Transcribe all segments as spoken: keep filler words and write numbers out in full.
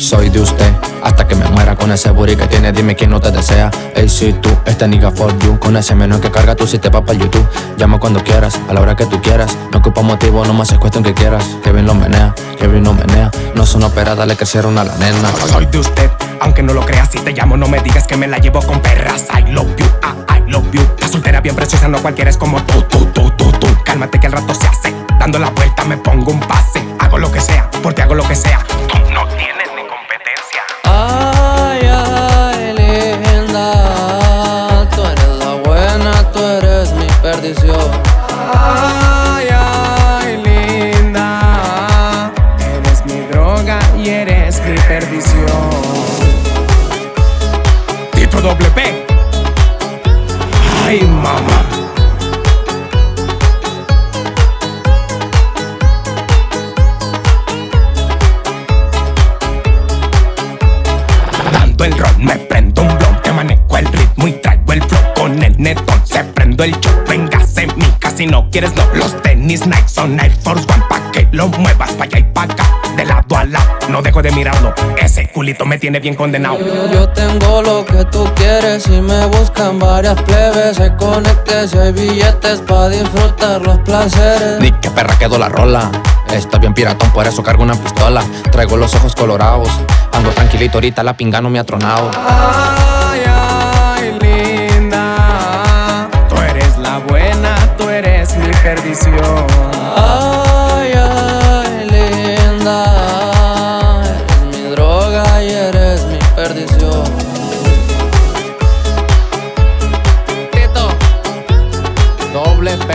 soy de usted. Hasta que me muera con ese booty que tiene, dime quién no te desea. Ey, si tú, este nigga for you. Con ese menú que carga tu sistema para YouTube. Llama cuando quieras, a la hora que tú quieras. No ocupa motivo, nomás es cuestión que quieras. Kevin lo menea, Kevin no menea. No son operadas, le crecieron a la nena. Soy de usted, aunque no lo creas. Si te llamo, no me digas que me la llevo con perras. I love you, ah, I love you. La soltera bien preciosa, no cualquiera es como tú, tú, tú, tú, tú. Cálmate que al rato se hace. Dando la vuelta me pongo un pase. Hago lo que sea, por ti hago lo que sea. Tú no tienes ni competencia. Ay, ay, linda, tú eres la buena, tú eres mi perdición. Ay, ay, linda, eres mi droga y eres mi perdición. Tito doble P. Ay, mamá. Dando el rol, me prendo un blon, te manejo el ritmo y traigo el flow con el netón. Se prendo el show, véngase mica, si no quieres no. Los tenis Nike son Air Force One, pa' que lo muevas pa' allá y pa' acá, de lado a lado, no dejo de mirarlo. Ese culito me tiene bien condenado. Yo tengo lo que tú quieres y me buscan varias plebes. Hay conectes y hay billetes pa' disfrutar los placeres. Ni que perra quedó la rola. Está bien piratón, por eso cargo una pistola. Traigo los ojos colorados. Ando tranquilito, ahorita la pinga no me ha tronado. Ay, ay, linda, tú eres la buena, tú eres mi perdición. Ay, ay, linda, eres mi droga y eres mi perdición. Tito doble P.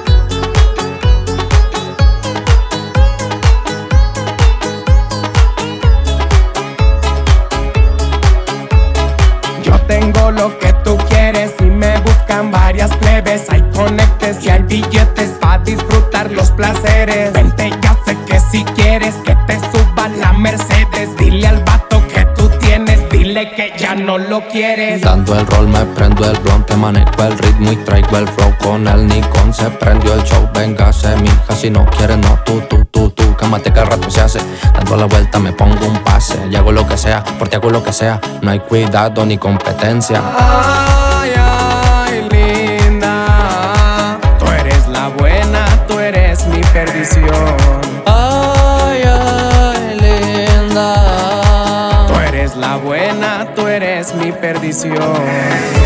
Yo tengo lo que tú quieres y me buscan varias plebes. Hay conectes y hay billetes pa' disfrutar los placeres. Vente, ya sé que si quieres que te suba la Mercedes. Dile al vato que tú tienes, dile que ya no lo quieres. Dando el rol, me prendo el blon, te manejo el ritmo y traigo el flow con el Nikon. Se prendió el show, véngase mija, si no quieres no, tú, tú, tú, tú. Cámate que al rato se hace, dando la vuelta me pongo un pase. Y hago lo que sea, por ti hago lo que sea. No hay cuidado ni competencia. Ay, ay, linda, tú eres la buena, tú eres mi perdición. Ay, ay, linda, Tú eres la buena, tú eres mi perdición.